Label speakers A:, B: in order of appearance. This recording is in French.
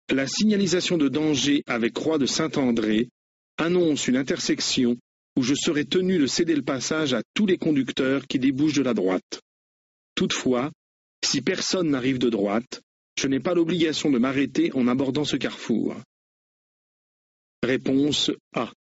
A: La signalisation de danger avec croix de Saint-André annonce une intersection où je serai tenu de céder le passage à tous les conducteurs qui débouchent de la droite. Toutefois, si personne n'arrive de droite, je n'ai pas l'obligation de m'arrêter en abordant ce carrefour. Réponse A.